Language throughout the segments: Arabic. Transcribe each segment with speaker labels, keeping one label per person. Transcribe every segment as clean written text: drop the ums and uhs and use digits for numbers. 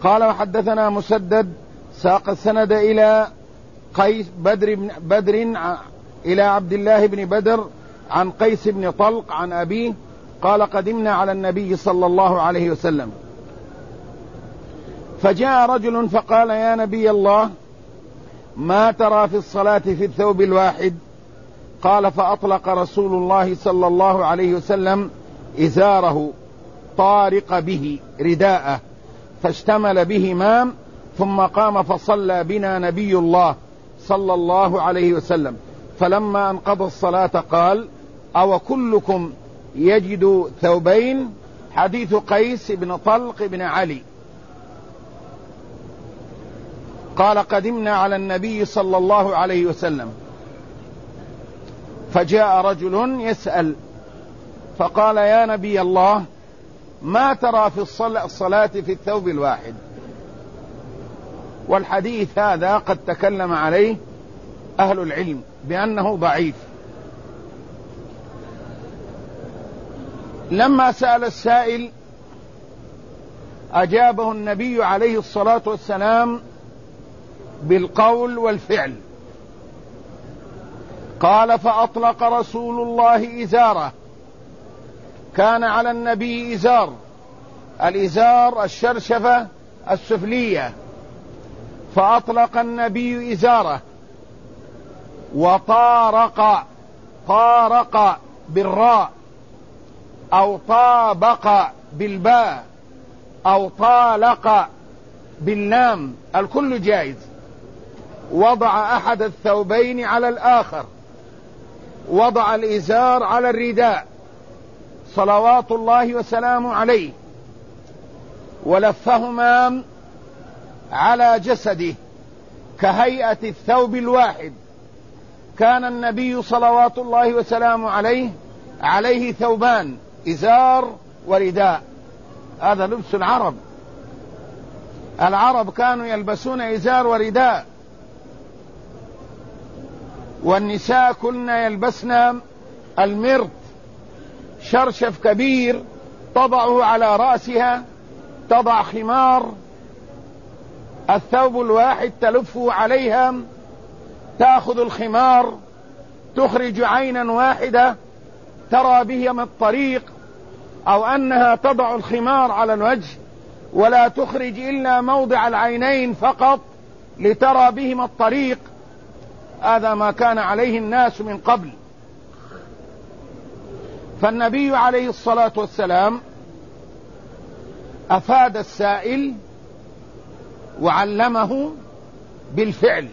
Speaker 1: قال وحدثنا مسدد ساق السند إلى قيس بدر إلى عبد الله بن بدر عن قيس بن طلق عن أبيه قال قدمنا على النبي صلى الله عليه وسلم فجاء رجل فقال يا نبي الله ما ترى في الصلاة في الثوب الواحد؟ قال فأطلق رسول الله صلى الله عليه وسلم إزاره طارق به رداءه فاشتمل بهما ثم قام فصلى بنا نبي الله صلى الله عليه وسلم فلما انقضى الصلاة قال أو كلكم يجد ثوبين؟ حديث قيس بن طلق بن علي قال قدمنا على النبي صلى الله عليه وسلم فجاء رجل يسأل فقال يا نبي الله ما ترى في الصلاة في الثوب الواحد؟ والحديث هذا قد تكلم عليه أهل العلم بأنه ضعيف. لما سأل السائل أجابه النبي عليه الصلاة والسلام بالقول والفعل. قال فأطلق رسول الله إزاره. كان على النبي إزار، الإزار الشرشفة السفلية، فأطلق النبي إزاره وطارق، طارق بالراء أو طابق بالباء أو طالق باللام، الكل جائز. وضع أحد الثوبين على الآخر، وضع الإزار على الرداء صلوات الله وسلامه عليه ولفهما على جسده كهيئة الثوب الواحد. كان النبي صلوات الله وسلامه عليه ثوبان، إزار ورداء. هذا لبس العرب، العرب كانوا يلبسون إزار ورداء، والنساء كنا يلبسن المرط، شرشف كبير تضعه على رأسها، تضع خمار، الثوب الواحد تلفه عليها، تأخذ الخمار تخرج عينا واحدة ترى بهم الطريق، أو أنها تضع الخمار على الوجه ولا تخرج إلا موضع العينين فقط لترى بهم الطريق. هذا ما كان عليه الناس من قبل. فالنبي عليه الصلاة والسلام أفاد السائل وعلمه بالفعل،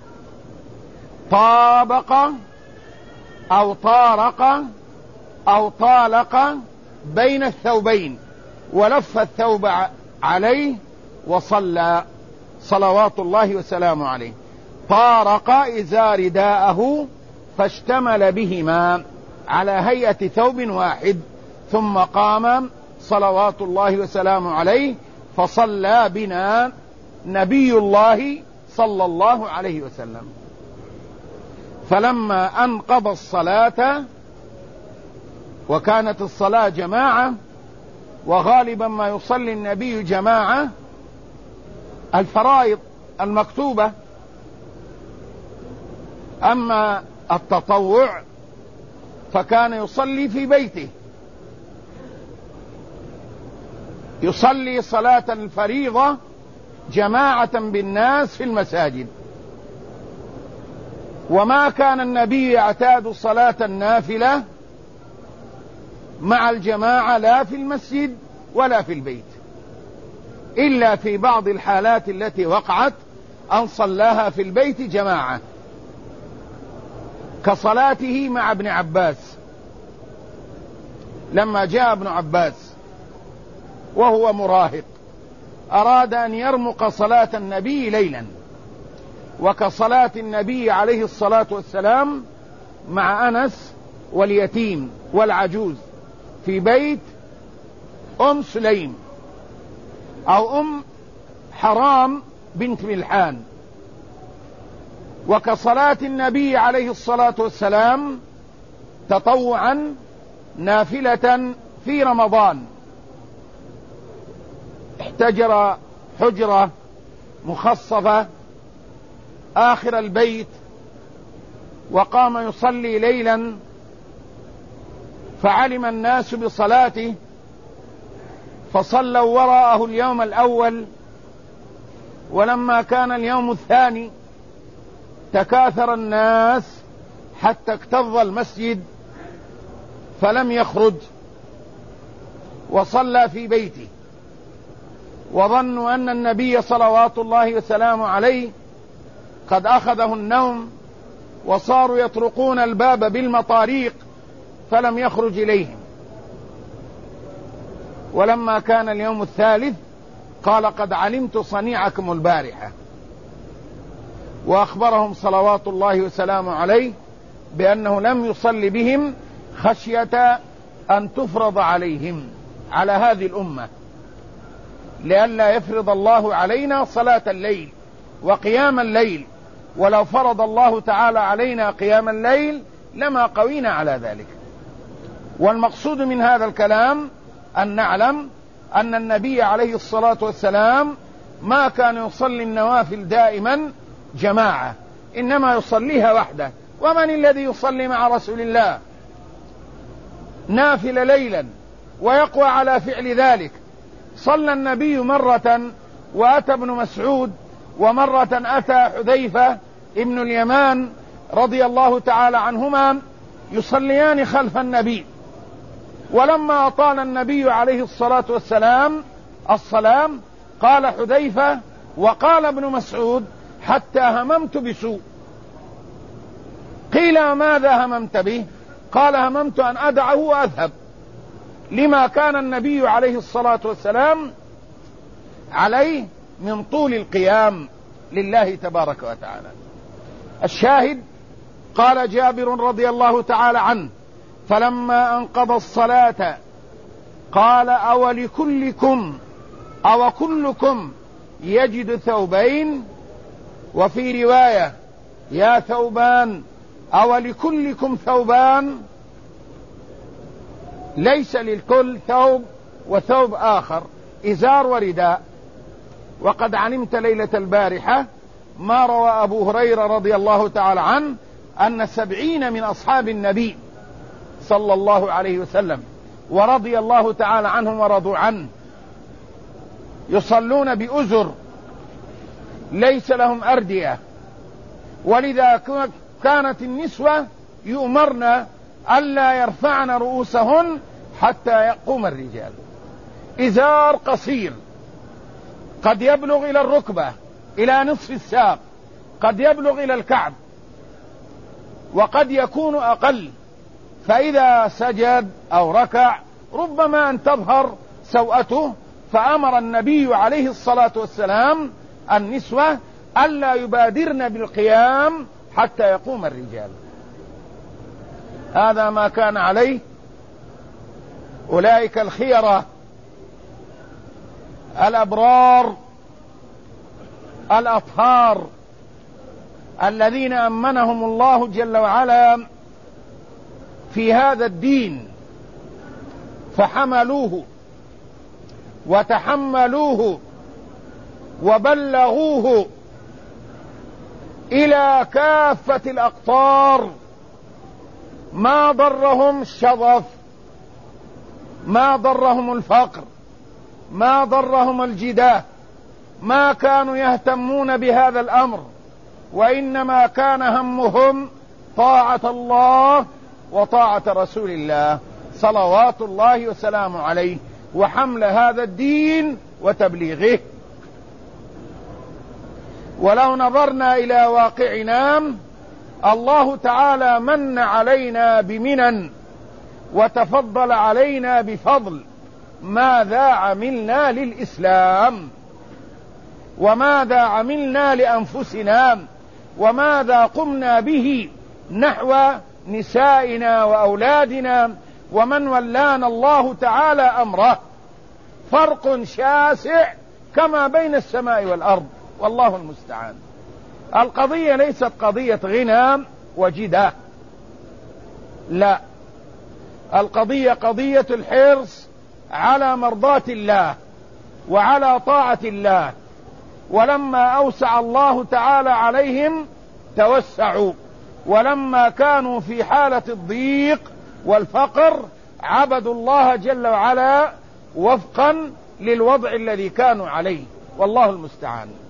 Speaker 1: طابق أو طارق أو طالق بين الثوبين ولف الثوب عليه وصلى صلوات الله وسلامه عليه. طارق إزار رداءه فاشتمل بهما على هيئة ثوب واحد، ثم قام صلوات الله وسلامه عليه فصلى بنا نبي الله صلى الله عليه وسلم. فلما أنقضى الصلاة، وكانت الصلاة جماعة، وغالبا ما يصلي النبي جماعة الفرائض المكتوبة، أما التطوع فكان يصلي في بيته، يصلي صلاة الفريضة جماعة بالناس في المساجد. وما كان النبي يعتاد صلاة النافلة مع الجماعة لا في المسجد ولا في البيت، إلا في بعض الحالات التي وقعت أن صلاها في البيت جماعة، كصلاته مع ابن عباس لما جاء ابن عباس وهو مراهق أراد أن يرمق صلاة النبي ليلا، وكصلاة النبي عليه الصلاة والسلام مع أنس واليتيم والعجوز في بيت أم سليم أو أم حرام بنت ملحان، وكصلاة النبي عليه الصلاة والسلام تطوعا نافلة في رمضان. احتجر حجرة مخصصة آخر البيت، وقام يصلي ليلا، فعلم الناس بصلاته فصلوا وراءه اليوم الأول، ولما كان اليوم الثاني تكاثر الناس حتى اكتظ المسجد فلم يخرج وصلى في بيته، وظنوا أن النبي صلوات الله وسلامه عليه قد أخذه النوم، وصاروا يطرقون الباب بالمطاريق فلم يخرج إليهم. ولما كان اليوم الثالث قال قد علمت صنيعكم البارحة، وأخبرهم صلوات الله وسلامه عليه بأنه لم يصلي بهم خشية أن تفرض عليهم على هذه الأمة، لئلا يفرض الله علينا صلاة الليل وقيام الليل، ولو فرض الله تعالى علينا قيام الليل لما قوينا على ذلك. والمقصود من هذا الكلام أن نعلم أن النبي عليه الصلاة والسلام ما كان يصلي النوافل دائما جماعة، إنما يصليها وحده. ومن الذي يصلي مع رسول الله نافل ليلا ويقوى على فعل ذلك؟ صلى النبي مرة وأتى ابن مسعود، ومرة أتى حذيفة ابن اليمان رضي الله تعالى عنهما يصليان خلف النبي، ولما أطال النبي عليه الصلاة والسلام الصلاة قال حذيفة وقال ابن مسعود حتى هممت بسوء. قيل ماذا هممت به؟ قال هممت أن أدعه وأذهب، لما كان النبي عليه الصلاة والسلام عليه من طول القيام لله تبارك وتعالى. الشاهد قال جابر رضي الله تعالى عنه فلما أنقضى الصلاة قال أو كلكم يجد ثوبين، وفي رواية يا ثوبان أو لكلكم ثوبان، ليس للكل ثوب وثوب آخر، إزار ورداء. وقد علمت ليلة البارحة ما روى أبو هريرة رضي الله تعالى عنه أن 70 من أصحاب النبي صلى الله عليه وسلم ورضي الله تعالى عنهم ورضوا عنه يصلون بأزر ليس لهم أردية، ولذا كانت النسوة يؤمرن ألا يرفعن رؤوسهن حتى يقوم الرجال. إزار قصير قد يبلغ إلى الركبة إلى نصف الساق، قد يبلغ إلى الكعب، وقد يكون أقل، فإذا سجد أو ركع ربما أن تظهر سوءته، فأمر النبي عليه الصلاة والسلام النسوة ألا يبادرن بالقيام حتى يقوم الرجال. هذا ما كان عليه أولئك الخيرة الأبرار الأطهار الذين أمنهم الله جل وعلا في هذا الدين، فحملوه وتحملوه وبلغوه إلى كافة الأقطار، ما ضرهم الشظف، ما ضرهم الفقر، ما ضرهم الجداه، ما كانوا يهتمون بهذا الأمر، وإنما كان همهم طاعة الله وطاعة رسول الله صلوات الله وسلامه عليه، وحمل هذا الدين وتبليغه. ولو نظرنا إلى واقعنا، الله تعالى من علينا بمنن وتفضل علينا بفضل. ماذا عملنا للإسلام، وماذا عملنا لأنفسنا، وماذا قمنا به نحو نسائنا وأولادنا ومن ولانا الله تعالى أمره. فرق شاسع كما بين السماء والأرض، والله المستعان. القضية ليست قضية غنى وجدة، لا، القضية قضية الحرص على مرضاة الله وعلى طاعة الله ولما أوسع الله تعالى عليهم توسعوا، ولما كانوا في حالة الضيق والفقر عبدوا الله جل وعلا وفقا للوضع الذي كانوا عليه، والله المستعان.